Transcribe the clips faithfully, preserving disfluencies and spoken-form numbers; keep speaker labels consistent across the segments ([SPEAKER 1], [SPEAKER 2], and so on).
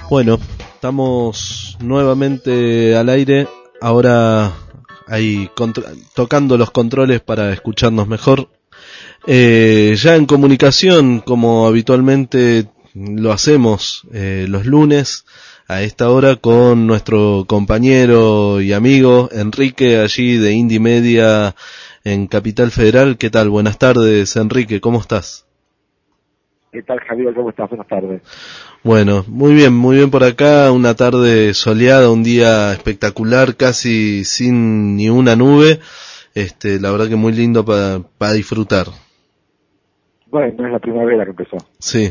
[SPEAKER 1] Bueno, estamos nuevamente al aire, ahora ahí contra- tocando los controles para escucharnos mejor. Eh, ya en comunicación, como habitualmente lo hacemos eh, los lunes a esta hora, con nuestro compañero y amigo Enrique, allí de Indie Media en Capital Federal. ¿Qué tal? Buenas tardes, Enrique, ¿cómo estás?
[SPEAKER 2] ¿Qué tal, Javier? ¿Cómo estás? Buenas tardes.
[SPEAKER 1] Bueno, muy bien, muy bien por acá, una tarde soleada, un día espectacular, casi sin ni una nube, este, la verdad que muy lindo para para disfrutar.
[SPEAKER 2] Bueno, es la primavera que empezó.
[SPEAKER 1] Sí.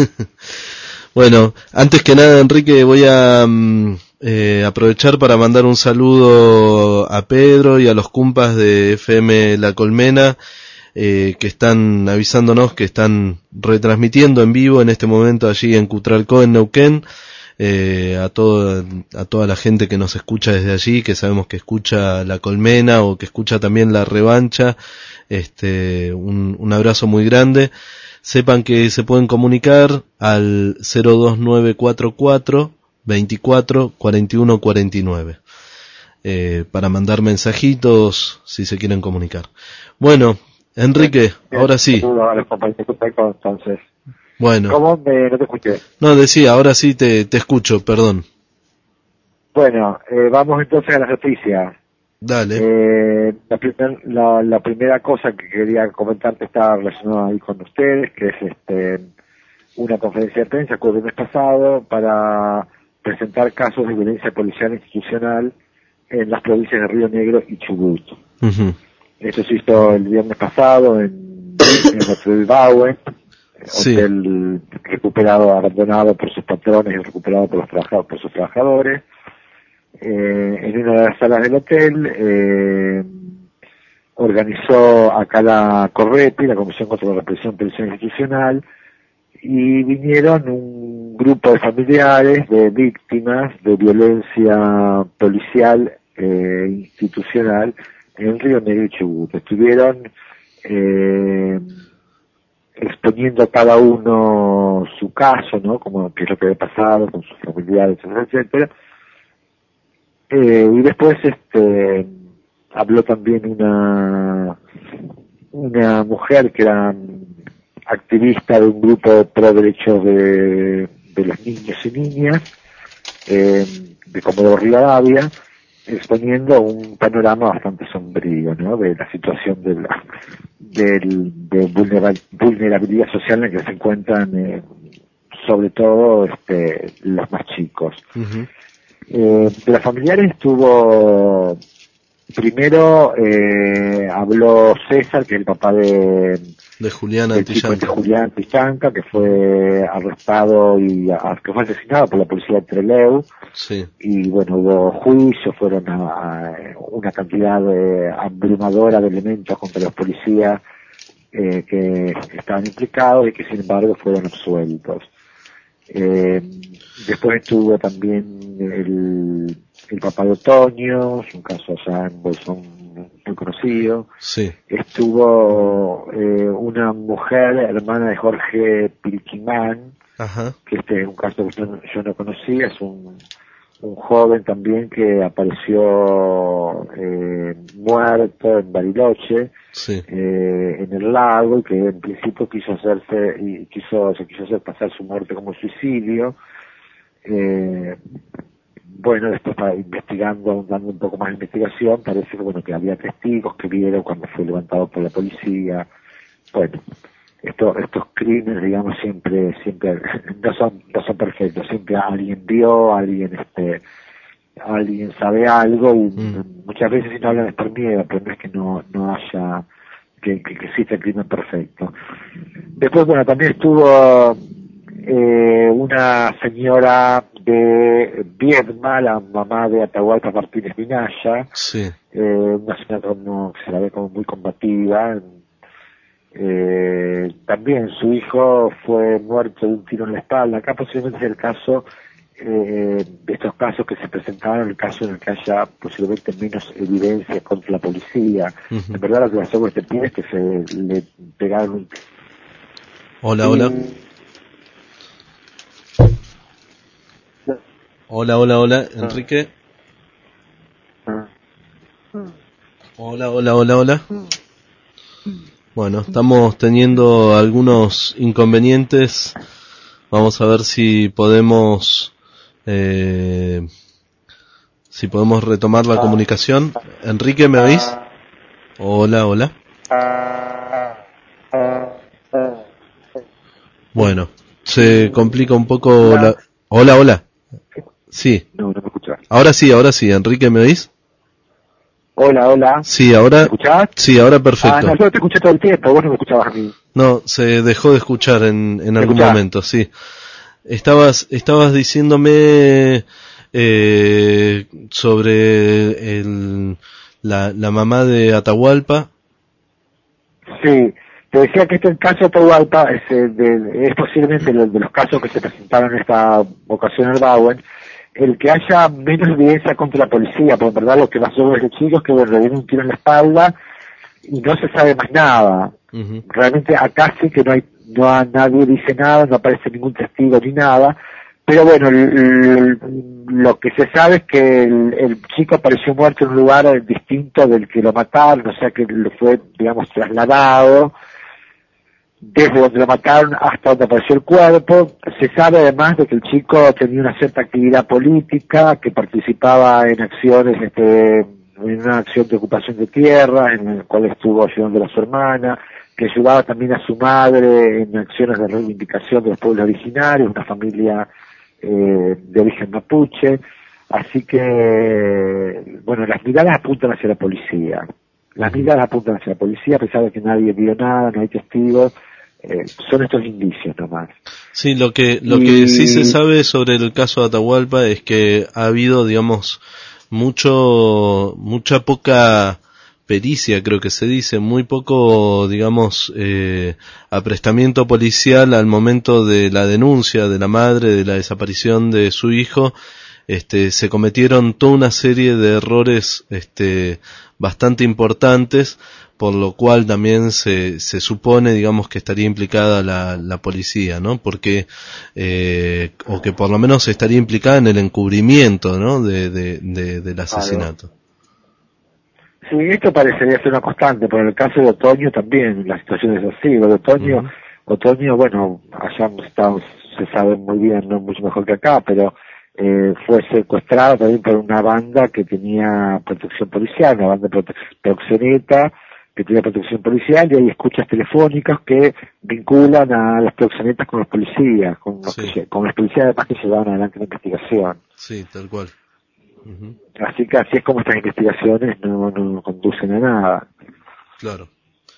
[SPEAKER 1] Bueno, antes que nada, Enrique, voy a mm, eh, aprovechar para mandar un saludo a Pedro y a los cumpas de F M La Colmena, eh, que están avisándonos que están retransmitiendo en vivo en este momento allí en Cutralcó, en Neuquén, eh, a toda, a toda la gente que nos escucha desde allí, que sabemos que escucha La Colmena o que escucha también La Revancha, este, un, un abrazo muy grande. Sepan que se pueden comunicar al cero dos nueve cuatro cuatro veinticuatro cuarenta y uno cuarenta y nueve, eh, para mandar mensajitos si se quieren comunicar. Bueno, Enrique,
[SPEAKER 2] Bien,
[SPEAKER 1] ahora sí.
[SPEAKER 2] saludo a los compañeros de Cutralcó, entonces.
[SPEAKER 1] Bueno,
[SPEAKER 2] ¿Cómo? Me, no te escuché.
[SPEAKER 1] no decía, ahora sí te, te escucho, perdón.
[SPEAKER 2] Bueno, eh, vamos entonces a las noticias.
[SPEAKER 1] Dale.
[SPEAKER 2] Eh, la, primer- la, la primera cosa que quería comentarte está relacionada ahí con ustedes, que es este una conferencia de prensa que hubo el mes pasado para presentar casos de violencia policial institucional en las provincias de Río Negro y Chubut.
[SPEAKER 1] Uh-huh.
[SPEAKER 2] Esto se hizo el viernes pasado en, en el Hotel Bauen,
[SPEAKER 1] Sí.
[SPEAKER 2] hotel recuperado, abandonado por sus patrones y recuperado por los trabajadores, por sus trabajadores. Eh, en una de las salas del hotel eh, organizó acá la Correpi, la Comisión contra la Represión Policial Institucional, y vinieron un grupo de familiares de víctimas de violencia policial eh, institucional en Río Negro y Chubut. Estuvieron eh, exponiendo cada uno su caso, ¿no? Como qué es lo que había pasado con sus familiares, etcétera, etcétera. Eh, y después este habló también una una mujer que era activista de un grupo pro derechos de, de los niños y niñas, eh, de Comodoro Rivadavia, exponiendo un panorama bastante sombrío, ¿no? De la situación de la del, de vulnera- vulnerabilidad social en la que se encuentran, eh, sobre todo este, los más chicos.
[SPEAKER 1] Uh-huh.
[SPEAKER 2] Eh, de las familiares estuvo, primero eh, habló César, que es el papá de,
[SPEAKER 1] De Julián
[SPEAKER 2] del chico este
[SPEAKER 1] Antillán.
[SPEAKER 2] Julián Antillán, que fue arrestado y a, que fue asesinado por la policía de Trelew.
[SPEAKER 1] Sí.
[SPEAKER 2] Y bueno, hubo juicios, fueron a, a una cantidad de, abrumadora de elementos contra los policías eh, que estaban implicados y que sin embargo fueron absueltos. Eh, después estuvo también el, el papá de Otoño, es un caso allá en Bolsón muy conocido.
[SPEAKER 1] Sí.
[SPEAKER 2] Estuvo eh, una mujer, hermana de Jorge Pilquimán,
[SPEAKER 1] Ajá.
[SPEAKER 2] que este es un caso que yo no, yo no conocía, es un, un joven también que apareció eh, muerto en Bariloche,
[SPEAKER 1] Sí.
[SPEAKER 2] eh, en el lago, y que en principio quiso hacerse y quiso se quiso hacer pasar su muerte como suicidio. Eh, bueno, después para investigando, dando un poco más de investigación, parece que bueno que había testigos que vieron cuando fue levantado por la policía. Bueno, estos estos crímenes, digamos, siempre siempre no son no son perfectos, siempre alguien vio, alguien este alguien sabe algo, y
[SPEAKER 1] Mm.
[SPEAKER 2] muchas veces si no hablan es por miedo, pero no es que no no haya que, que, que exista el crimen perfecto. Después, bueno, también estuvo eh, una señora de Viedma, la mamá de Atahualpa Martínez Minaya,
[SPEAKER 1] Sí.
[SPEAKER 2] eh, una señora como, que se la ve como muy combativa. Eh, también su hijo fue muerto de un tiro en la espalda. Acá posiblemente es el caso eh, de estos casos que se presentaron, el caso en el que haya posiblemente menos evidencia contra la policía.
[SPEAKER 1] Uh-huh.
[SPEAKER 2] En verdad lo que pasó con este pibe es que se le pegaron un...
[SPEAKER 1] Hola, hola. Hola, hola, hola, Enrique. Hola, hola, hola, hola. Bueno, estamos teniendo algunos inconvenientes. Vamos a ver si podemos eh, si podemos retomar la comunicación. Enrique, ¿me oís? Hola, hola. Bueno, se complica un poco
[SPEAKER 2] Hola.
[SPEAKER 1] la... Hola, hola. Sí.
[SPEAKER 2] No, no me escuchás.
[SPEAKER 1] Ahora sí, ahora sí. Enrique, ¿me oís?
[SPEAKER 2] Hola, hola.
[SPEAKER 1] Sí, ahora...
[SPEAKER 2] ¿Me escuchás?
[SPEAKER 1] Sí, ahora
[SPEAKER 2] Ah,
[SPEAKER 1] perfecto.
[SPEAKER 2] no, yo te escuché todo el tiempo, vos no me escuchabas a mí.
[SPEAKER 1] No, se dejó de escuchar en, en
[SPEAKER 2] ¿Me
[SPEAKER 1] algún
[SPEAKER 2] escuchás?
[SPEAKER 1] momento, sí. Estabas, estabas diciéndome eh, sobre el, la, la mamá de Atahualpa.
[SPEAKER 2] Sí, te decía que este caso de Atahualpa es, eh, de, es posiblemente de, de los casos que se presentaron en esta ocasión en el Bauen, el que haya menos evidencia contra la policía, porque en verdad lo que pasó con ese chico es que le dieron un tiro en la espalda y no se sabe más nada.
[SPEAKER 1] Uh-huh.
[SPEAKER 2] Realmente acá sí que no hay, no hay, nadie dice nada, no aparece ningún testigo ni nada, pero bueno, el, el, lo que se sabe es que el, el chico apareció muerto en un lugar distinto del que lo mataron, o sea que le fue, digamos, trasladado desde donde lo mataron hasta donde apareció el cuerpo. Se sabe además de que el chico tenía una cierta actividad política, que participaba en acciones, este, en una acción de ocupación de tierra, en la cual estuvo ayudando a su hermana, que ayudaba también a su madre en acciones de reivindicación de los pueblos originarios, una familia eh, de origen mapuche. Así que, bueno, las miradas apuntan hacia la policía. Las miradas apuntan hacia la policía, a pesar de que nadie vio nada, no hay testigos. Eh, son estos indicios nomás.
[SPEAKER 1] Sí, lo que lo
[SPEAKER 2] y...
[SPEAKER 1] que sí se sabe sobre el caso de Atahualpa es que ha habido, digamos, mucho mucha poca pericia, creo que se dice, muy poco, digamos, eh, aprestamiento policial al momento de la denuncia de la madre de la desaparición de su hijo. Este, se cometieron toda una serie de errores, este, bastante importantes, por lo cual también se, se supone, digamos, que estaría implicada la, la policía, ¿no? Porque, eh, o que por lo menos estaría implicada en el encubrimiento, ¿no? De, de, de, del asesinato.
[SPEAKER 2] Sí, esto parecería ser una constante, pero en el caso de Otoño también, la situación es así. Lo de Otoño, uh-huh. Otoño, bueno, allá estamos, se sabe muy bien, no mucho mejor que acá, pero eh, fue secuestrado también por una banda que tenía protección policial, una banda prote- proxeneta que tenía protección policial, y hay escuchas telefónicas que vinculan a las proxenetas con los policías, con los, sí. que, con los policías además que llevaban adelante la investigación.
[SPEAKER 1] Sí, tal cual. Uh-huh.
[SPEAKER 2] Así que así es como estas investigaciones no, no conducen a nada.
[SPEAKER 1] Claro.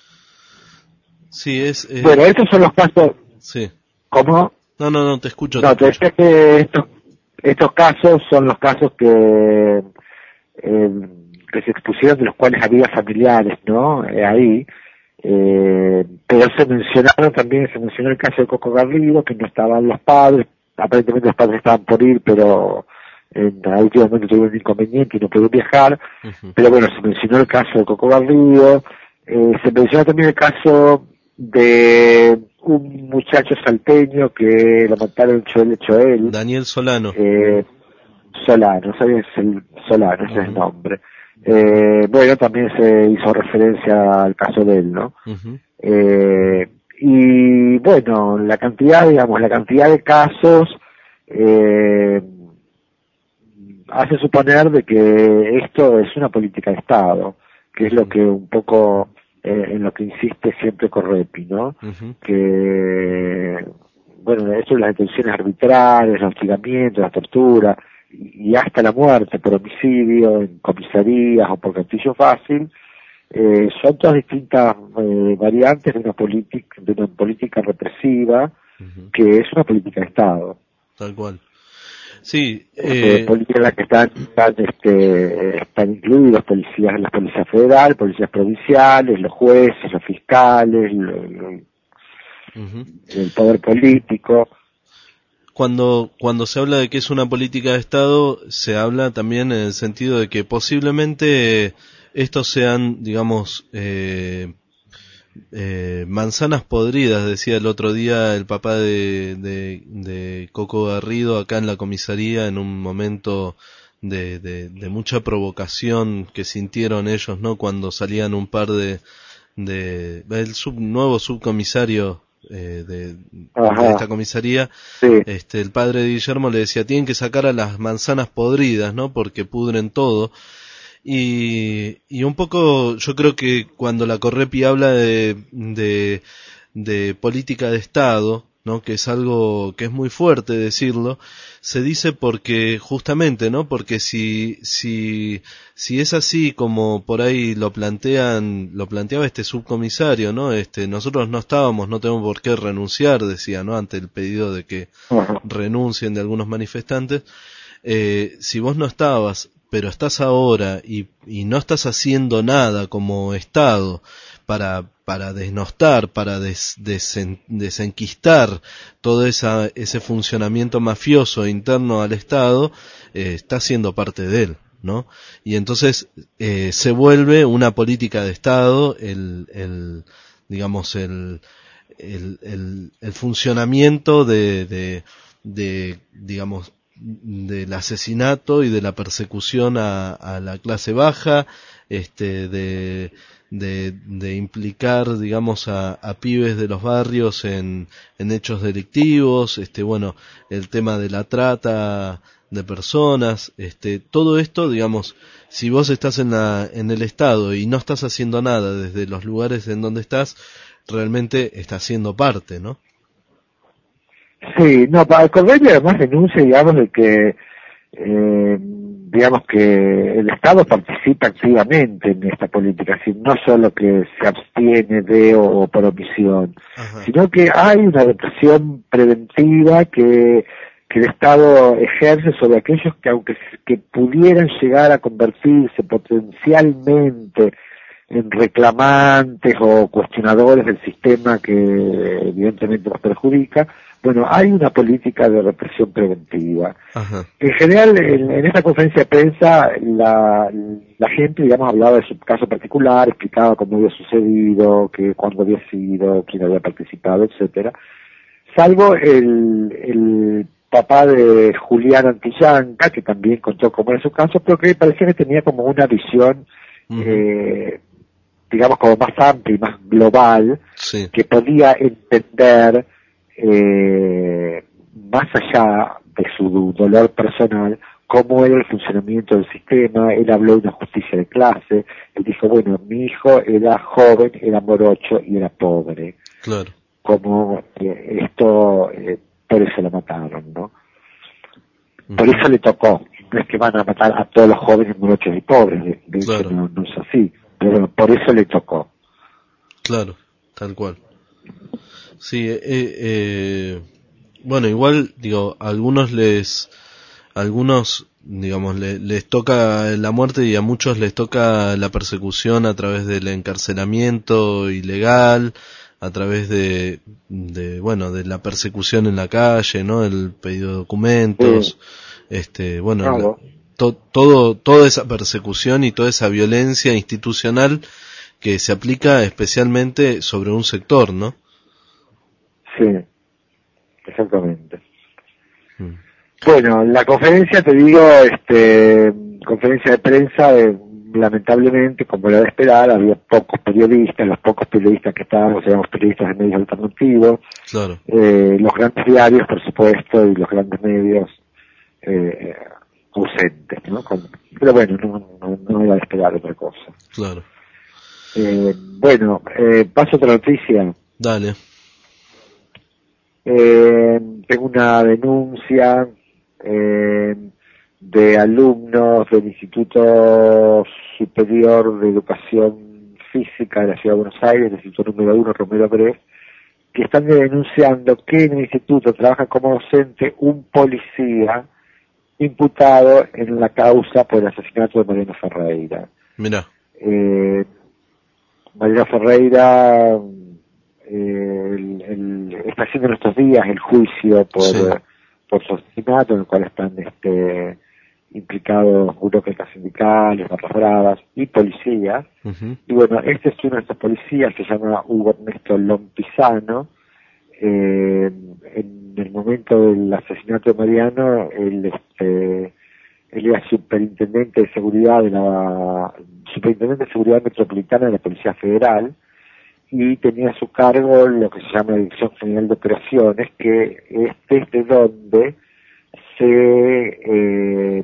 [SPEAKER 1] Sí, es... Eh...
[SPEAKER 2] Bueno, estos son los casos...
[SPEAKER 1] Sí.
[SPEAKER 2] ¿Cómo?
[SPEAKER 1] No, no, no, te escucho.
[SPEAKER 2] No,
[SPEAKER 1] te escucho.
[SPEAKER 2] te decía que estos, estos casos son los casos que, eh, que se expusieron, de los cuales había familiares, ¿no? Eh, ahí. Eh, pero se mencionaron también, se mencionó el caso de Coco Garrido, que no estaban los padres, aparentemente los padres estaban por ir, pero en el último momento tuvieron un inconveniente y no pudieron viajar. Uh-huh. Pero bueno, se mencionó el caso de Coco Garrido, eh, se mencionó también el caso de un muchacho salteño que lo mataron Choel Choel.
[SPEAKER 1] Daniel Solano.
[SPEAKER 2] Eh, Solano, ¿sabes? El Solano, ese uh-huh. es el nombre. Eh, bueno, también se hizo referencia al caso de él, ¿no? Uh-huh. Eh, y bueno, la cantidad, digamos, la cantidad de casos eh, hace suponer de que esto es una política de Estado, que es lo que un poco eh, en lo que insiste siempre Correpi, ¿no? Uh-huh. Que, bueno, esto de las detenciones arbitrarias, los hostigamientos, la tortura, y hasta la muerte por homicidio en comisarías o por castillo fácil, eh, son todas distintas eh, variantes de una política de una política represiva uh-huh. que es una política de Estado.
[SPEAKER 1] Tal cual. Sí,
[SPEAKER 2] eh,
[SPEAKER 1] eh...
[SPEAKER 2] políticas en las que están, están, este, están incluidos policías, las policías federal, policías provinciales, los jueces, los fiscales, lo, lo, uh-huh. el poder político.
[SPEAKER 1] Cuando, cuando se habla de que es una política de Estado, se habla también en el sentido de que posiblemente estos sean, digamos, eh, eh, manzanas podridas, decía el otro día el papá de, de, de Coco Garrido acá en la comisaría en un momento de, de, de mucha provocación que sintieron ellos, ¿no? Cuando salían un par de, de el sub, nuevo subcomisario eh, de, de esta comisaría, sí. este, el padre de Guillermo le decía, tienen que sacar a las manzanas podridas, ¿no? Porque pudren todo. Y, y un poco, yo creo que cuando la Correpi habla de, de, de política de Estado, ¿no? Que es algo que es muy fuerte decirlo, se dice porque, justamente, ¿no? Porque si, si, si es así como por ahí lo plantean, lo planteaba este subcomisario, ¿no? Este, nosotros no estábamos, no tenemos por qué renunciar, decía, ¿no? Ante el pedido de que uh-huh. renuncien de algunos manifestantes, eh, si vos no estabas, pero estás ahora y, y no estás haciendo nada como Estado para, para desnostar, para des, desen, desenquistar todo esa, ese funcionamiento mafioso interno al Estado, eh, estás siendo parte de él, ¿no? Y entonces eh, se vuelve una política de Estado el, el digamos, el, el, el, el funcionamiento de, de, de, digamos, del asesinato y de la persecución a, a la clase baja, este, de, de, de implicar, digamos, a, a pibes de los barrios en, en hechos delictivos, este, bueno, el tema de la trata de personas, este, todo esto, digamos, si vos estás en la, en el Estado y no estás haciendo nada desde los lugares en donde estás, realmente estás siendo parte, ¿no?
[SPEAKER 2] Sí, no, para el Correpi además denuncia, digamos, de que, eh, digamos que el Estado participa activamente en esta política, así, no solo que se abstiene de o, o por omisión, Ajá. sino que hay una represión preventiva que, que el Estado ejerce sobre aquellos que, aunque que pudieran llegar a convertirse potencialmente en reclamantes o cuestionadores del sistema que evidentemente los perjudica, bueno, hay una política de represión preventiva. Ajá. En general, en, en esta conferencia de prensa, la, la gente, digamos, hablaba de su caso particular, explicaba cómo había sucedido, que cuándo había sido, quién había participado, etcétera. Salvo el, el papá de Julián Antillanca, que también contó cómo era su caso, pero que parecía que tenía como una visión, uh-huh. eh, digamos, como más amplia y más global, sí. que podía entender Eh, más allá de su dolor personal, cómo era el funcionamiento del sistema. Él habló de una justicia de clase, él dijo, bueno, mi hijo era joven, era morocho y era pobre.
[SPEAKER 1] Claro.
[SPEAKER 2] Como eh, esto, eh, por eso lo mataron, ¿no? Uh-huh. Por eso le tocó. No es que van a matar a todos los jóvenes morochos y pobres, de, de claro. hecho no, no es así, pero bueno, por eso le tocó.
[SPEAKER 1] Claro, tal cual. Sí, eh, eh, bueno, igual, digo, a algunos les, a algunos, digamos, les, les toca la muerte y a muchos les toca la persecución a través del encarcelamiento ilegal, a través de, de, bueno, de la persecución en la calle, ¿no? El pedido de documentos, sí. este, bueno, claro. la, to, todo, toda esa persecución y toda esa violencia institucional que se aplica especialmente sobre un sector, ¿no?
[SPEAKER 2] Sí, exactamente. Hmm. Bueno, la conferencia, te digo, este, conferencia de prensa, eh, lamentablemente, como era de esperar, había pocos periodistas, los pocos periodistas que estábamos éramos periodistas de medios alternativos,
[SPEAKER 1] claro.
[SPEAKER 2] eh, los grandes diarios, por supuesto, y los grandes medios eh, ausentes, ¿no? Con, pero bueno, no, no, no era de esperar otra cosa.
[SPEAKER 1] Claro.
[SPEAKER 2] Eh, bueno, eh, paso a otra noticia.
[SPEAKER 1] Dale.
[SPEAKER 2] Eh, tengo una denuncia eh, de alumnos del Instituto Superior de Educación Física de la Ciudad de Buenos Aires, el Instituto número uno, Romero Brest, que están denunciando que en el instituto trabaja como docente un policía imputado en la causa por el asesinato de Mariano Ferreira.
[SPEAKER 1] Mira.
[SPEAKER 2] Eh, Mariano Ferreira... Eh, el, el, está haciendo en estos días el juicio por, sí. eh, por su asesinato, en el cual están este, implicados burócratas sindicales, barras bravas y policías. Uh-huh. Y bueno, este es uno de estos policías, se llama Hugo Ernesto Lompisano. Eh, en el momento del asesinato de Mariano, él, este, él era superintendente de seguridad de la superintendente de seguridad metropolitana de la Policía Federal, y tenía a su cargo lo que se llama la Dirección General de Operaciones, que es desde donde se eh,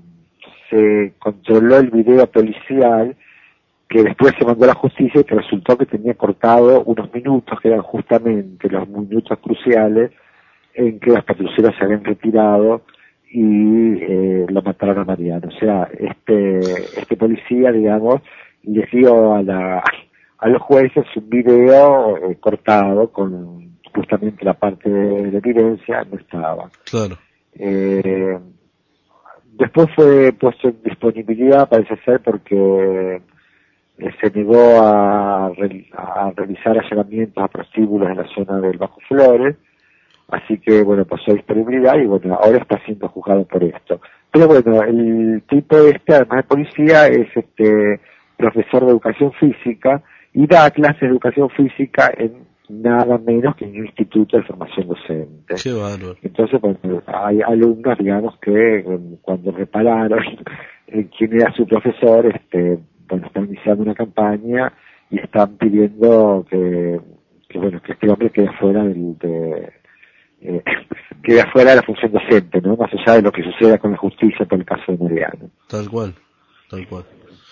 [SPEAKER 2] se controló el video policial que después se mandó a la justicia y que resultó que tenía cortado unos minutos que eran justamente los minutos cruciales en que las patrulleras se habían retirado y eh, lo mataron a Mariano. O sea, este este policía, digamos, les dio a la a los jueces un video eh, cortado con justamente la parte de la evidencia, no estaba.
[SPEAKER 1] Claro.
[SPEAKER 2] Eh, después fue puesto en disponibilidad, parece ser, porque eh, se negó a, re, a realizar allanamientos a prostíbulos en la zona del Bajo Flores, así que bueno, pasó a disponibilidad y bueno, ahora está siendo juzgado por esto. Pero bueno, el tipo este, además de policía, es este profesor de educación física y da clases de educación física en nada menos que en un instituto de formación docente.
[SPEAKER 1] Qué bárbaro.
[SPEAKER 2] Entonces, bueno, hay alumnos, digamos, que cuando repararon quién era su profesor, este, bueno, están iniciando una campaña y están pidiendo que, que bueno, que este hombre quede fuera del, de, eh, quede fuera de la función docente, ¿no? Más allá de lo que suceda con la justicia por el caso de Mariano.
[SPEAKER 1] Tal cual, tal cual.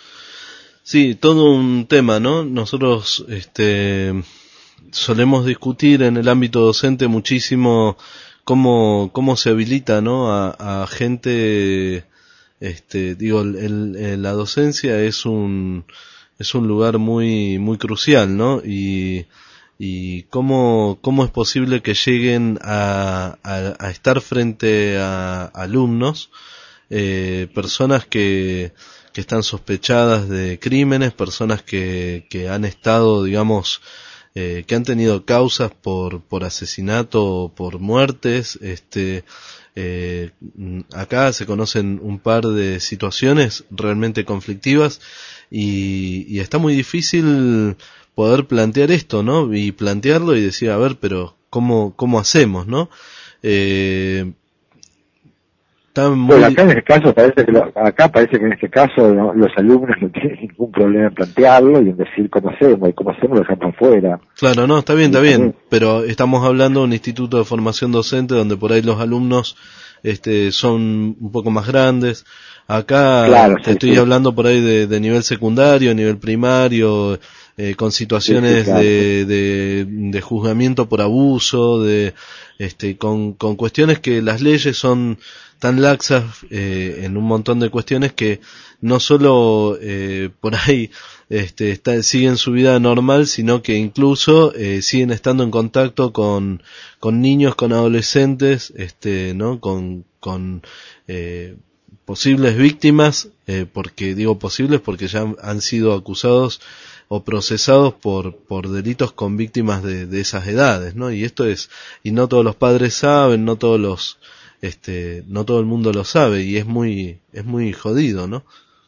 [SPEAKER 1] Sí, todo un tema, ¿no? Nosotros, este, solemos discutir en el ámbito docente muchísimo cómo, cómo se habilita, ¿no? A, a gente, este, digo, el, el, la docencia es un, es un lugar muy, muy crucial, ¿no? Y, y cómo, cómo es posible que lleguen a, a, a estar frente a alumnos, eh, personas que, que están sospechadas de crímenes, personas que, que han estado, digamos, eh, que han tenido causas por, por asesinato o por muertes. Este, eh, acá se conocen un par de situaciones realmente conflictivas y, y está muy difícil poder plantear esto, ¿no? Y plantearlo y decir, a ver, pero ¿cómo, cómo hacemos, no? Eh,
[SPEAKER 2] Muy... Bueno, acá en este caso parece que lo, acá parece que en este caso ¿no? los alumnos no tienen ningún problema en plantearlo y en decir cómo hacemos y cómo hacemos lo dejamos afuera.
[SPEAKER 1] Claro, no, está bien, está bien, pero estamos hablando de un instituto de formación docente donde por ahí los alumnos este son un poco más grandes. Acá
[SPEAKER 2] claro,
[SPEAKER 1] te
[SPEAKER 2] sí,
[SPEAKER 1] estoy
[SPEAKER 2] sí.
[SPEAKER 1] hablando por ahí de, de nivel secundario, nivel primario, eh, con situaciones sí, sí, claro. de, de, de juzgamiento por abuso, de este con, con cuestiones que las leyes son tan laxas eh, en un montón de cuestiones que no solo eh, por ahí este, está, siguen su vida normal, sino que incluso eh, siguen estando en contacto con, con niños, con adolescentes, este, ¿no? Con, con eh, posibles víctimas, eh, porque digo posibles porque ya han, han sido acusados o procesados por por delitos con víctimas de, de esas edades, ¿no? Y esto es, y no todos los padres saben, no todos los este no todo el mundo lo sabe y es muy es muy jodido, ¿no?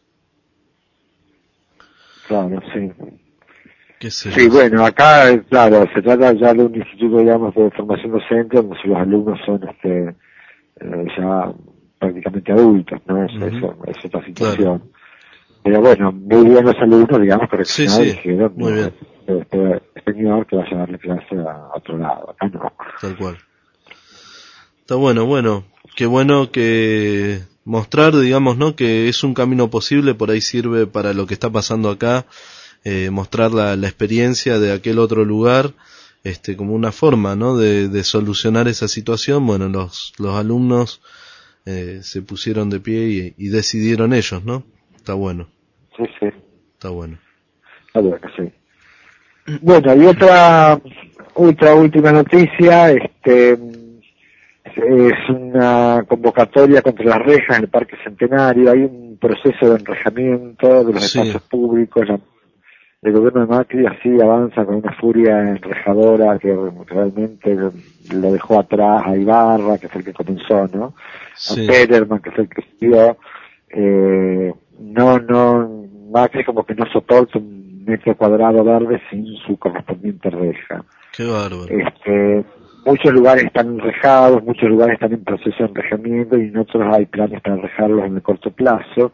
[SPEAKER 2] Claro, sí.
[SPEAKER 1] ¿Qué sé
[SPEAKER 2] sí,
[SPEAKER 1] yo?
[SPEAKER 2] Bueno, acá, claro, se trata ya de un instituto, digamos, de formación docente, donde los alumnos son este eh, ya prácticamente adultos, ¿no? Es, uh-huh. eso, es otra situación. Claro. Pero bueno, muy bien los alumnos, digamos, que
[SPEAKER 1] sí, sí,
[SPEAKER 2] dijeron,
[SPEAKER 1] muy
[SPEAKER 2] no,
[SPEAKER 1] bien.
[SPEAKER 2] Este, este señor que vaya a darle clase a otro lado, acá no.
[SPEAKER 1] Tal cual. Está bueno, bueno, qué bueno que mostrar, digamos, ¿no? Que es un camino posible, por ahí sirve para lo que está pasando acá, eh, mostrar la, la experiencia de aquel otro lugar, este, como una forma, ¿no? De, de solucionar esa situación. Bueno, los, los alumnos eh, se pusieron de pie y, y decidieron ellos, ¿no? Está bueno.
[SPEAKER 2] Sí, sí.
[SPEAKER 1] Está bueno.
[SPEAKER 2] Está bueno, sí. Bueno, y otra, otra última noticia, este, es una convocatoria contra las rejas en el Parque Centenario. Hay un proceso de enrejamiento de los
[SPEAKER 1] sí.
[SPEAKER 2] espacios públicos. La, el gobierno de Macri así avanza con una furia enrejadora que realmente lo dejó atrás a Ibarra, que fue el que comenzó, ¿no?
[SPEAKER 1] Sí.
[SPEAKER 2] A Pederman, que fue el que siguió. Eh, no, no, Macri como que no soporta un metro cuadrado verde sin su correspondiente reja.
[SPEAKER 1] Qué bárbaro.
[SPEAKER 2] Este, muchos lugares están enrejados, muchos lugares están en proceso de enrejamiento y en otros hay planes para enrejarlos en el corto plazo.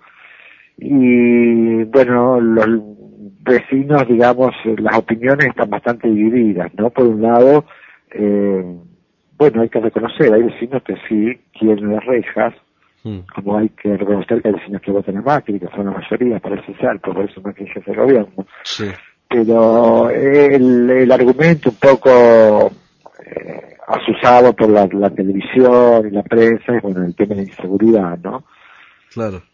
[SPEAKER 2] Y bueno, los vecinos, digamos, las opiniones están bastante divididas, ¿no? Por un lado, eh, bueno, hay que reconocer, hay vecinos que sí quieren las rejas, mm. como hay que reconocer que hay vecinos que votan a Macri, que son la mayoría, parece ser, por eso Macri es jefe de gobierno.
[SPEAKER 1] Sí.
[SPEAKER 2] Pero el, el argumento un poco eh, asusado por la, la televisión y la prensa es, bueno, el tema de la inseguridad, ¿no?
[SPEAKER 1] Claro.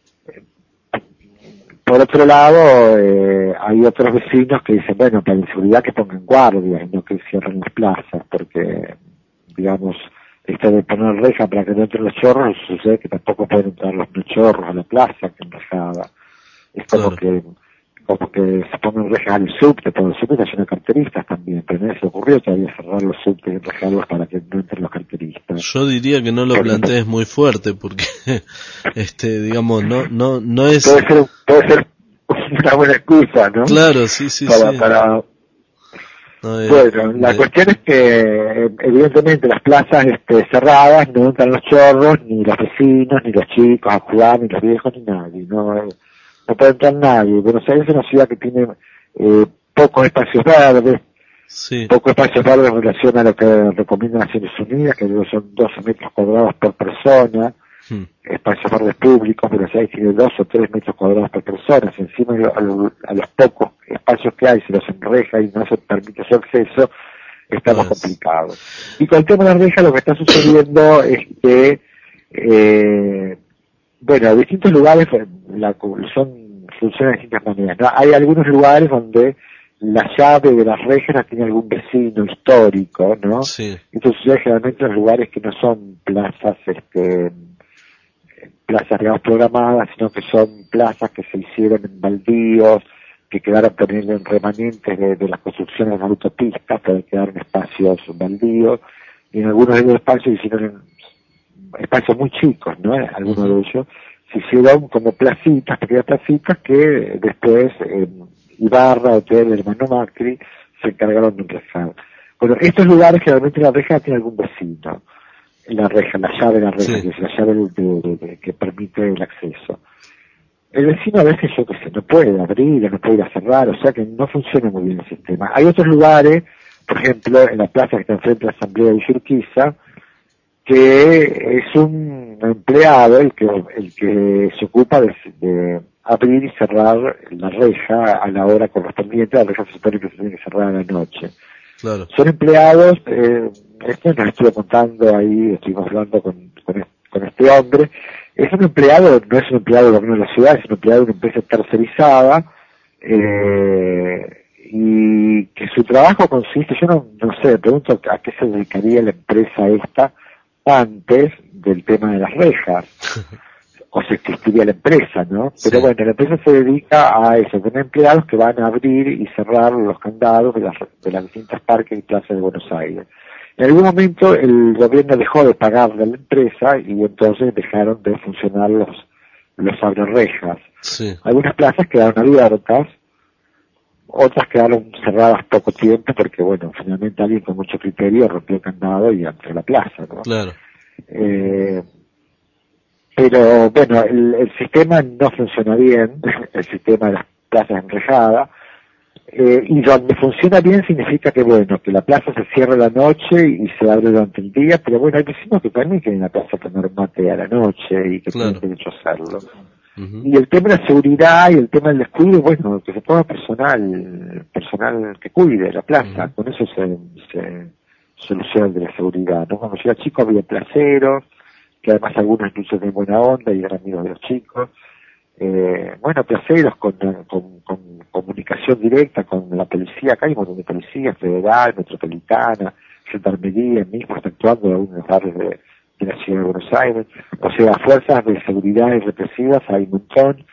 [SPEAKER 2] Por otro lado, eh, hay otros vecinos que dicen, bueno, para la inseguridad que pongan guardias y no que cierren las plazas, porque, digamos, esto de poner reja para que no entren los chorros, sucede que tampoco pueden entrar los chorros a la plaza que enrejada. Es como claro. que como que se pongan rejas al subte, porque el subte está lleno de carteristas también, pero no se ocurrió todavía cerrar los subtes y enrejarlos para que no entren los carteristas.
[SPEAKER 1] Yo diría que no lo porque, plantees muy fuerte, porque, este, digamos, no, no, no es...
[SPEAKER 2] Puede ser, puede ser una buena excusa, ¿no?
[SPEAKER 1] Claro, sí, sí,
[SPEAKER 2] para,
[SPEAKER 1] sí.
[SPEAKER 2] Para... No, eh, bueno, la de... cuestión es que, evidentemente, las plazas este, cerradas no entran los chorros, ni los vecinos, ni los chicos a jugar, ni los viejos, ni nadie, ¿no? No puede entrar nadie. Buenos Aires es una ciudad que tiene eh, pocos espacios verdes,
[SPEAKER 1] sí.
[SPEAKER 2] pocos espacios verdes en relación a lo que recomiendan las Naciones Unidas, que son doce metros cuadrados por persona, hmm. espacios verdes públicos. Buenos Aires tiene dos o tres metros cuadrados por persona. Si encima a, lo, a los pocos espacios que hay se los enreja y no se permite su acceso, estamos yes. complicados. Y con el tema de la reja lo que está sucediendo es que eh, bueno, distintos lugares la, son funcionan de distintas maneras, ¿no? Hay algunos lugares donde la llave de las rejas la tiene algún vecino histórico, ¿no?
[SPEAKER 1] Sí.
[SPEAKER 2] Esto sucede generalmente en lugares que no son plazas, este, plazas digamos programadas, sino que son plazas que se hicieron en baldíos, que quedaron poniendo en remanentes de, de las construcciones de las autopistas, que quedaron espacios baldíos, y en algunos de esos espacios hicieron en, espacios muy chicos, ¿no? Algunos uh-huh. de ellos se hicieron como placitas, pequeñas placitas que después eh, Ibarra, Hotel, el hermano Macri se encargaron de enrejar. Bueno, estos lugares generalmente la reja tiene algún vecino, la reja, la llave de la reja, sí. que es la llave de, de, de, que permite el acceso. El vecino a veces, yo qué sé, no puede abrir, no puede ir a cerrar, o sea que no funciona muy bien el sistema. Hay otros lugares, por ejemplo, en la plaza que está enfrente de la Asamblea de Urquiza, que es un empleado el que el que se ocupa de, de abrir y cerrar la reja a la hora correspondiente. La reja se supone que se tiene que cerrar a la noche.
[SPEAKER 1] Claro.
[SPEAKER 2] Son empleados, eh, esto nos estuve contando ahí, estuvimos hablando con, con, con este hombre. Es un empleado, no es un empleado del gobierno de la ciudad, es un empleado de una empresa tercerizada, eh, y que su trabajo consiste, yo no, no sé, me pregunto a qué se dedicaría la empresa esta antes del tema de las rejas, o si existiría la empresa, ¿no? Sí. Pero bueno, la empresa se dedica a eso, tener empleados que van a abrir y cerrar los candados de las, de las distintas parques y plazas de Buenos Aires. En algún momento el gobierno dejó de pagarle a la empresa y entonces dejaron de funcionar los, los abrerejas.
[SPEAKER 1] Sí.
[SPEAKER 2] Algunas plazas quedaron abiertas, otras quedaron cerradas poco tiempo porque, bueno, finalmente alguien con mucho criterio rompió el candado y entró a la plaza, ¿no?
[SPEAKER 1] Claro.
[SPEAKER 2] Eh, pero, bueno, el, el sistema no funciona bien, el sistema de las plazas enrejadas, eh, y donde funciona bien significa que, bueno, que la plaza se cierra la noche y se abre durante el día, pero bueno, hay vecinos que también quieren la plaza tomar mate a la noche y que claro. tienen derecho a hacerlo. Uh-huh. Y el tema de la seguridad y el tema del descuido, bueno, que se ponga personal, personal que cuide la plaza, uh-huh. con eso se, se soluciona el de la seguridad, ¿no? Cuando yo era chico había placeros, que además algunos incluso de buena onda y eran amigos de los chicos, eh, bueno, placeros con, con, con comunicación directa con la policía, acá hay un montón de policía federal, metropolitana, gendarmería mismo, está actuando en algunos barrios de de la ciudad de Buenos Aires, o sea, fuerzas de seguridad y represivas hay un montón,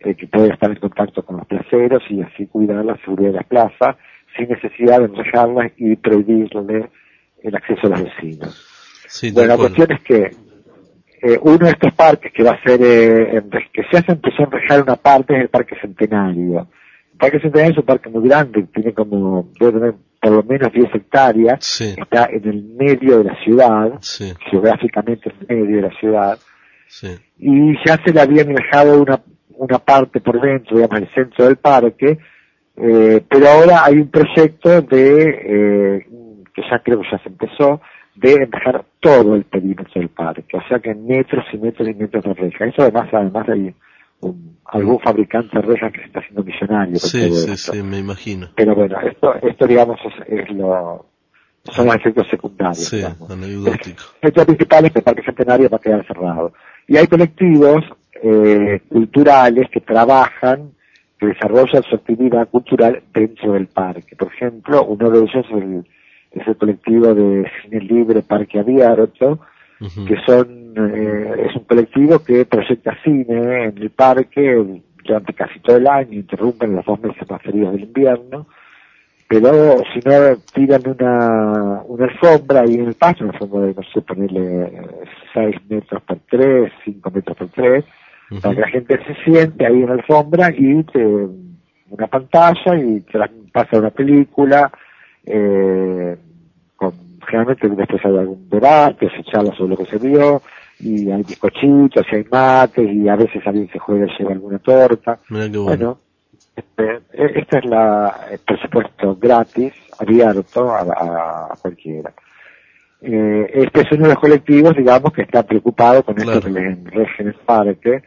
[SPEAKER 2] eh, que puede estar en contacto con los placeros y así cuidar la seguridad de las plazas sin necesidad de enrejarlas y prohibirle el acceso a los vecinos.
[SPEAKER 1] Sí,
[SPEAKER 2] bueno, la cuestión es que eh, uno de estos parques que va a ser, eh, en, que ya se empezó a enrejar una parte es el Parque Centenario. El Parque Centenario es un parque muy grande, tiene como, debe tener por lo menos diez hectáreas,
[SPEAKER 1] sí.
[SPEAKER 2] Está en el medio de la ciudad,
[SPEAKER 1] sí.
[SPEAKER 2] geográficamente en el medio de la ciudad,
[SPEAKER 1] sí.
[SPEAKER 2] y ya se le había enrejado una, una parte por dentro, digamos, el centro del parque, eh, pero ahora hay un proyecto de, eh, que ya creo que ya se empezó, de enrejar todo el perímetro del parque, o sea que metros y metros y metros de reja. Eso además, además hay un, algún fabricante de rejas que se está haciendo millonario.
[SPEAKER 1] Sí, sí, esto. sí, me imagino.
[SPEAKER 2] Pero bueno, esto, esto digamos, es, es lo, son los efectos secundarios.
[SPEAKER 1] Sí, anecdóticos.
[SPEAKER 2] El efecto principal es que el Parque Centenario va a quedar cerrado. Y hay colectivos eh, culturales que trabajan, que desarrollan su actividad cultural dentro del parque. Por ejemplo, uno de ellos es el, es el colectivo de Cine Libre Parque Abierto, uh-huh. que son eh, es un colectivo que proyecta cine en el parque durante casi todo el año, interrumpen los dos meses más fríos del invierno, pero si no tiran una, una alfombra ahí en el pasto, una alfombra de, no sé, ponerle seis metros por tres, cinco metros por tres, uh-huh. para que la gente se siente ahí en la alfombra y te, una pantalla y te la, pasa una película, eh, con, generalmente después hay algún debate, se charla sobre lo que se vio, y hay bizcochitos, y hay mates, y a veces alguien se juega y lleva alguna torta.
[SPEAKER 1] Bueno,
[SPEAKER 2] bueno este, esta es la, por supuesto, gratis, abierto a, a, a cualquiera. Eh, este es uno de los colectivos, digamos, que está preocupado con claro. esto que les enrejen el parque.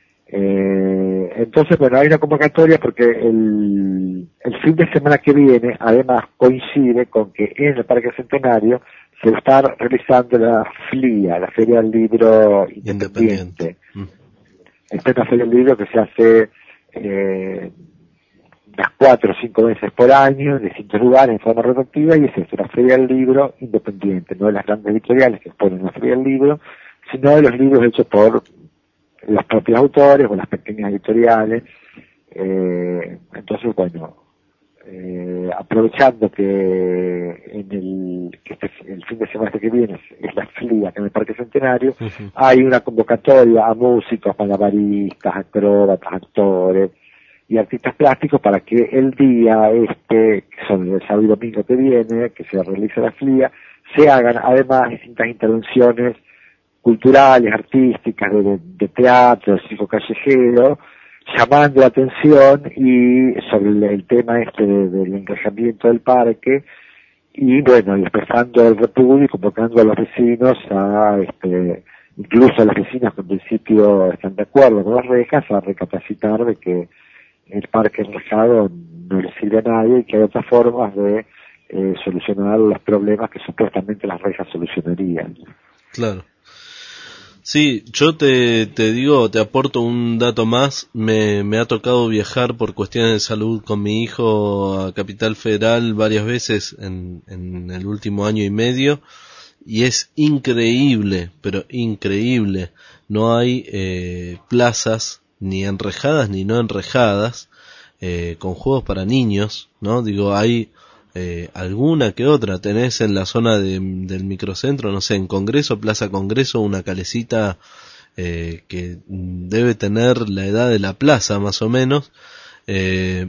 [SPEAKER 2] Eh, entonces, bueno, hay una convocatoria porque el, el fin de semana que viene, además, coincide con que en el Parque Centenario se está realizando la F L I A, la Feria del Libro Independiente. Independiente. Mm. Esta es una Feria del Libro que se hace eh, unas cuatro o cinco veces por año en distintos lugares en forma rotativa, y es esto, la Feria del Libro Independiente, no de las grandes editoriales que ponen la Feria del Libro, sino de los libros hechos por los propios autores o las pequeñas editoriales. Eh, entonces, bueno, eh, aprovechando que en el, que este, el fin de semana que viene es la F L I A, que en el Parque Centenario, uh-huh. hay una convocatoria a músicos, malabaristas, acróbatas, actores y artistas plásticos para que el día este, que son el sábado y domingo que viene, que se realiza la F L I A, se hagan además distintas intervenciones culturales, artísticas, de, de teatro, de circo callejero, llamando la atención y sobre el, el tema este de, del enrejamiento del parque, y bueno, y expresando el repudio y convocando a los vecinos a, este, incluso a las vecinas que en principio están de acuerdo con las rejas, a recapacitar de que el parque enrejado no le sirve a nadie y que hay otras formas de eh, solucionar los problemas que supuestamente las rejas solucionarían.
[SPEAKER 1] Claro. Sí, yo te, te digo, te aporto un dato más. Me, me ha tocado viajar por cuestiones de salud con mi hijo a Capital Federal varias veces en, en el último año y medio, y es increíble, pero increíble. No hay eh, plazas ni enrejadas ni no enrejadas eh, con juegos para niños, ¿no? Digo, hay Eh, alguna que otra tenés en la zona de, del microcentro, no sé, en Congreso, Plaza Congreso, una calecita eh, que debe tener la edad de la plaza más o menos, eh,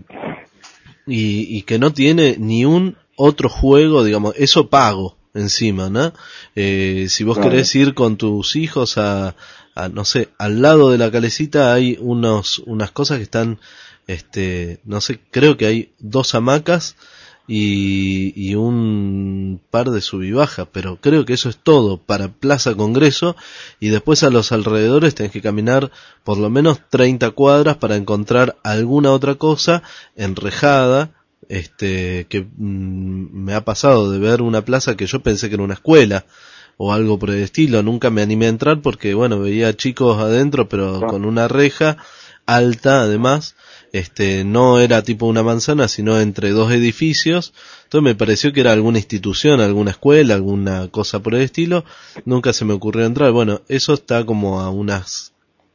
[SPEAKER 1] y, y que no tiene ni un otro juego, digamos, eso pago encima, ¿no? Eh, si vos claro. querés ir con tus hijos a, a, no sé, al lado de la calecita hay unos, unas cosas que están, este, no sé, creo que hay dos hamacas Y, y un par de sub y baja, pero creo que eso es todo para Plaza Congreso, y después a los alrededores tenés que caminar por lo menos treinta cuadras para encontrar alguna otra cosa enrejada, este, que mmm, me ha pasado de ver una plaza que yo pensé que era una escuela o algo por el estilo. Nunca me animé a entrar porque, bueno, veía chicos adentro, pero con una reja alta además. Este, no era tipo una manzana, sino entre dos edificios. Entonces me pareció que era alguna institución, alguna escuela, alguna cosa por el estilo. Nunca se me ocurrió entrar. Bueno, eso está como a unas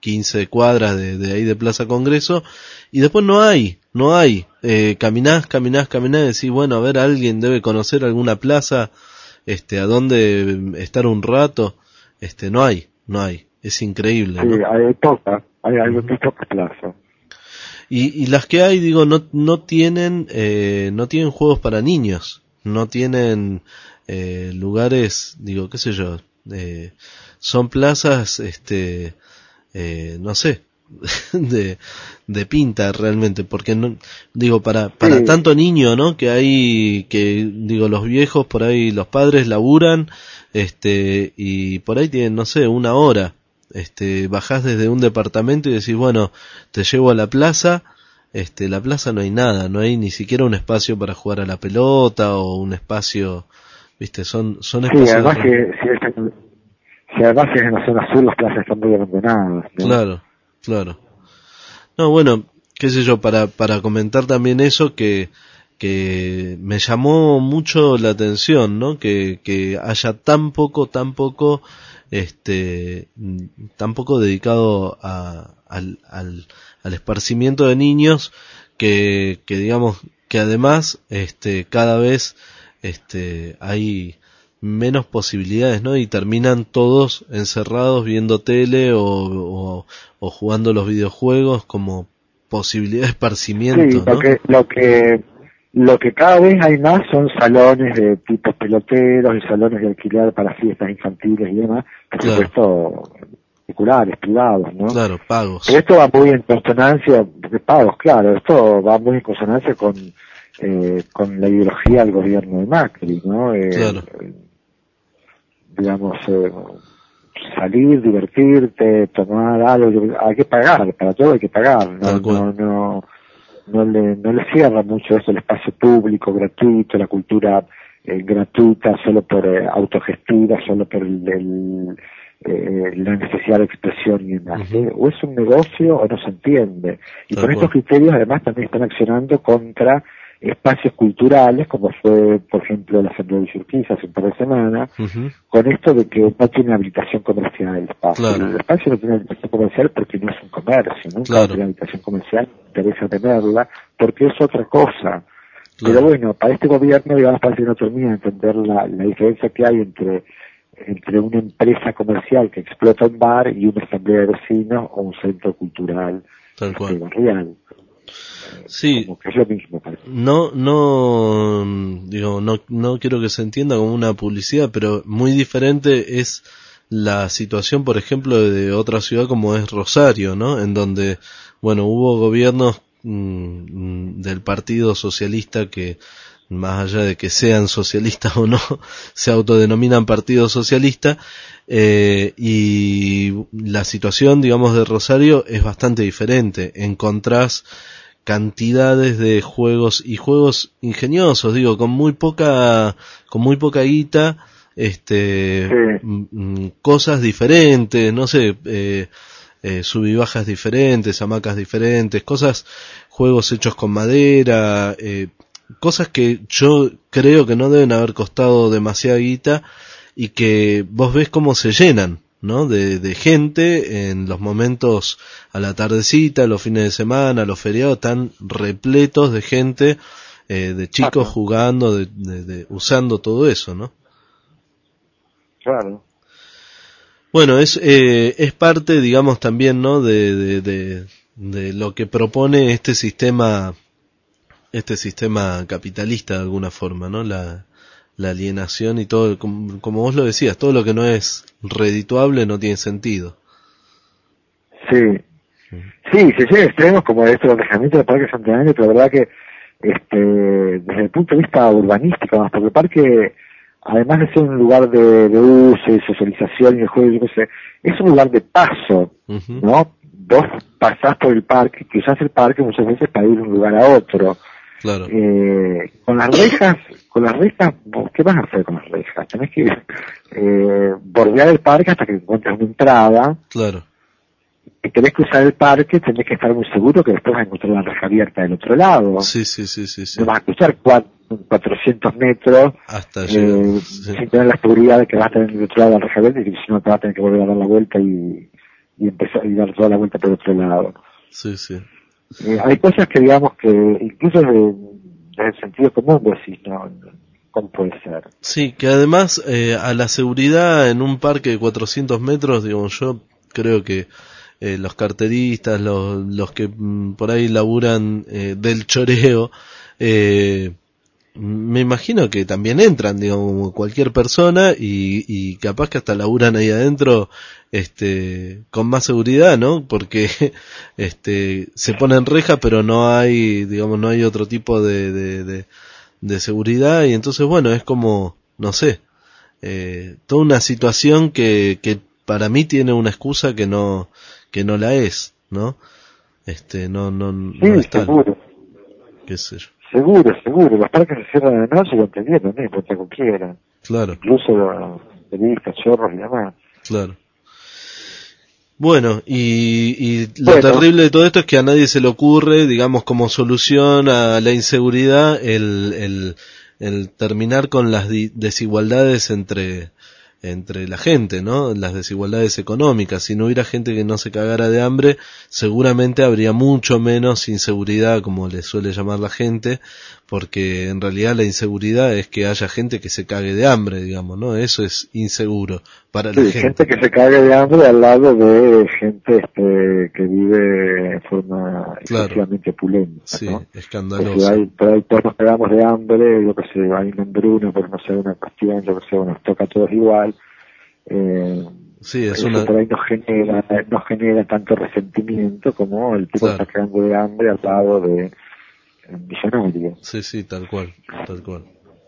[SPEAKER 1] quince cuadras de, de ahí de Plaza Congreso, y después no hay, no hay, eh, caminás, caminás, caminás, y decís, bueno, a ver, alguien debe conocer alguna plaza, este, a dónde estar un rato, este, no hay, no hay, es increíble, ¿no?
[SPEAKER 2] Sí, hay poca, hay, hay uh-huh. pocas plazas.
[SPEAKER 1] Y, y las que hay, digo, no, no tienen, eh, no tienen juegos para niños, no tienen, eh, lugares, digo, qué sé yo, eh, son plazas, este, eh, no sé, de, de pinta realmente, porque no, digo, para, para sí. tanto niño, ¿no? Que hay, que, digo, los viejos por ahí, los padres laburan, este, y por ahí tienen, no sé, una hora, este, bajás desde un departamento y decís, bueno, te llevo a la plaza, este, la plaza no hay nada, no hay ni siquiera un espacio para jugar a la pelota o un espacio, viste, son, son espacios.
[SPEAKER 2] Sí, además de... que, si es, si además es en la zona sur, las plazas están muy abandonadas, ¿no?
[SPEAKER 1] Claro, claro. No, bueno, qué sé yo, para, para comentar también eso, que, que me llamó mucho la atención, ¿no? Que, que haya tan poco, tan poco, este, tan poco dedicado a, al, al, al esparcimiento de niños, que, que digamos, que además, este, cada vez, este, hay menos posibilidades, ¿no? Y terminan todos encerrados viendo tele o, o, o jugando los videojuegos como posibilidad de esparcimiento,
[SPEAKER 2] sí, lo
[SPEAKER 1] ¿no?
[SPEAKER 2] que, lo que lo que cada vez hay más son salones de tipo peloteros y salones de alquiler para fiestas infantiles y demás, por
[SPEAKER 1] claro.
[SPEAKER 2] supuesto particulares, privados, ¿no?
[SPEAKER 1] Claro, pagos.
[SPEAKER 2] Pero esto va muy en consonancia, de pagos, claro, esto va muy en consonancia con eh, con la ideología del gobierno de Macri, ¿no? Eh,
[SPEAKER 1] claro.
[SPEAKER 2] digamos, eh, salir, divertirte, tomar algo, hay que pagar, para todo hay que pagar, no, no, no, no le, no le cierra mucho eso, el espacio público, gratuito, la cultura eh, gratuita, solo por eh, autogestiva, solo por el, el, eh, la necesidad de expresión y demás. Uh-huh. ¿eh? O es un negocio o no se entiende. Y Tal con cual. Estos criterios además también están accionando contra espacios culturales, como fue, por ejemplo, la Asamblea de Urquiza hace un par de semanas, uh-huh. con esto de que no tiene habilitación comercial el espacio. Claro. El espacio no tiene habilitación comercial porque no es un comercio, nunca claro. tiene habilitación comercial, interesa tenerla, porque es otra cosa. Claro. Pero bueno, para este gobierno, digamos, parece que no termina de entender la, la diferencia que hay entre entre una empresa comercial que explota un bar y una asamblea de vecinos o un centro cultural barrial.
[SPEAKER 1] Sí,
[SPEAKER 2] como que es lo mismo,
[SPEAKER 1] no, no, digo, no, no quiero que se entienda como una publicidad, pero muy diferente es la situación, por ejemplo, de otra ciudad como es Rosario, ¿no? En donde, bueno, hubo gobiernos mmm, del Partido Socialista que, más allá de que sean socialistas o no, se autodenominan Partido Socialista, eh, y la situación, digamos, de Rosario es bastante diferente. Encontrás cantidades de juegos y juegos ingeniosos, digo, con muy poca, con muy poca guita, este, sí. m- cosas diferentes, no sé, eh, eh, subibajas diferentes, hamacas diferentes, cosas, juegos hechos con madera, eh, cosas que yo creo que no deben haber costado demasiada guita y que vos ves cómo se llenan, ¿no? De, de gente en los momentos a la tardecita, los fines de semana, los feriados, están repletos de gente, eh, de chicos Ajá. jugando, de, de, de, usando todo eso, ¿no?
[SPEAKER 2] Claro.
[SPEAKER 1] Bueno, es, eh, es parte, digamos, también, ¿no? De, de, de, de lo que propone este sistema, este sistema capitalista de alguna forma, ¿no? La, la alienación y todo, como, como vos lo decías, todo lo que no es redituable no tiene sentido.
[SPEAKER 2] Sí, sí, se llega a extremos como esto, el alejamiento del Parque Centenario, pero la verdad que, este, desde el punto de vista urbanístico, más porque el parque, además de ser un lugar de, de uso y socialización y de juego, yo qué sé, es un lugar de paso, uh-huh. ¿no? Vos pasás por el parque, que usás el parque muchas veces para ir de un lugar a otro.
[SPEAKER 1] Claro.
[SPEAKER 2] Eh, con las rejas, con las rejas, ¿qué vas a hacer con las rejas? Tenés que eh, bordear el parque hasta que encuentres una entrada.
[SPEAKER 1] Claro.
[SPEAKER 2] Si tenés que usar el parque, tenés que estar muy seguro que después vas a encontrar una reja abierta del otro lado.
[SPEAKER 1] Sí, sí, sí, sí. sí.
[SPEAKER 2] No vas a cruzar cuatrocientos metros
[SPEAKER 1] hasta
[SPEAKER 2] eh,
[SPEAKER 1] llegar, sí.
[SPEAKER 2] sin tener la seguridad de que vas a tener del otro lado la reja abierta y que si no te vas a tener que volver a dar la vuelta y, y empezar y dar toda la vuelta por otro lado.
[SPEAKER 1] Sí, sí.
[SPEAKER 2] Eh, hay cosas que digamos que incluso desde, desde el sentido común vos decís, no, no, ¿cómo puede ser?
[SPEAKER 1] Sí, que además eh, a la seguridad en un parque de cuatrocientos metros, digo, yo creo que eh, los carteristas, los, los que mm, por ahí laburan eh, del choreo, eh, me imagino que también entran, digo, como cualquier persona y, y capaz que hasta laburan ahí adentro este con más seguridad, ¿no? Porque este se ponen reja, pero no hay, digamos, no hay otro tipo de, de, de, de seguridad y entonces, bueno, es como, no sé, eh, toda una situación que, que para mí tiene una excusa que no que no la es, ¿no? Este, no, no,
[SPEAKER 2] Sí,
[SPEAKER 1] no es tal.
[SPEAKER 2] seguro.
[SPEAKER 1] Qué sé yo.
[SPEAKER 2] Seguro, seguro. Los parques se cierran de noche, lo entendieron, no importa con quiera.
[SPEAKER 1] Claro.
[SPEAKER 2] Incluso los periodistas, chorros y demás.
[SPEAKER 1] Claro. Bueno, y, y lo
[SPEAKER 2] Bueno.
[SPEAKER 1] terrible de todo esto es que a nadie se le ocurre, digamos, como solución a la inseguridad, el, el, el terminar con las di- desigualdades entre, entre la gente, ¿no? Las desigualdades económicas. Si no hubiera gente que no se cagara de hambre, seguramente habría mucho menos inseguridad, como le suele llamar la gente, porque en realidad la inseguridad es que haya gente que se cague de hambre, digamos, ¿no? Eso es inseguro para
[SPEAKER 2] Sí,
[SPEAKER 1] la gente.
[SPEAKER 2] gente que se cague de hambre al lado de gente este, que vive en forma
[SPEAKER 1] Claro.
[SPEAKER 2] excesivamente opulenta,
[SPEAKER 1] Sí,
[SPEAKER 2] ¿no? Porque
[SPEAKER 1] escandaloso.
[SPEAKER 2] hay, por ahí todos nos cagamos de hambre, yo que sé, hay un hambruno, pero no sé, una cuestión, yo que sé, nos toca a todos igual. Eh,
[SPEAKER 1] Sí, es
[SPEAKER 2] eso
[SPEAKER 1] una...
[SPEAKER 2] por ahí nos genera, nos genera tanto resentimiento como el tipo
[SPEAKER 1] Claro.
[SPEAKER 2] está cagando de hambre al lado de un millonario.
[SPEAKER 1] Sí, sí, tal cual, tal cual.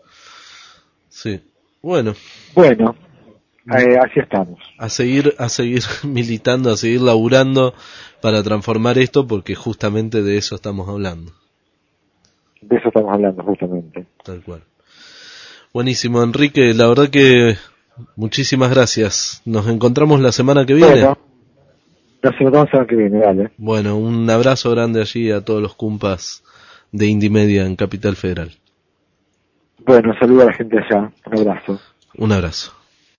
[SPEAKER 1] Sí. Bueno,
[SPEAKER 2] Bueno, eh, así estamos.
[SPEAKER 1] a seguir, a seguir militando, a seguir laburando para transformar esto, porque justamente de eso estamos hablando.
[SPEAKER 2] De eso estamos hablando justamente.
[SPEAKER 1] Tal cual. Buenísimo, Enrique, la verdad que muchísimas gracias. Nos encontramos la semana que viene.
[SPEAKER 2] Bueno, nos encontramos la semana que viene, dale.
[SPEAKER 1] Bueno, un abrazo grande allí a todos los cumpas de Indie Media en Capital Federal.
[SPEAKER 2] Bueno, saludo a la gente allá. Un abrazo.
[SPEAKER 1] Un abrazo.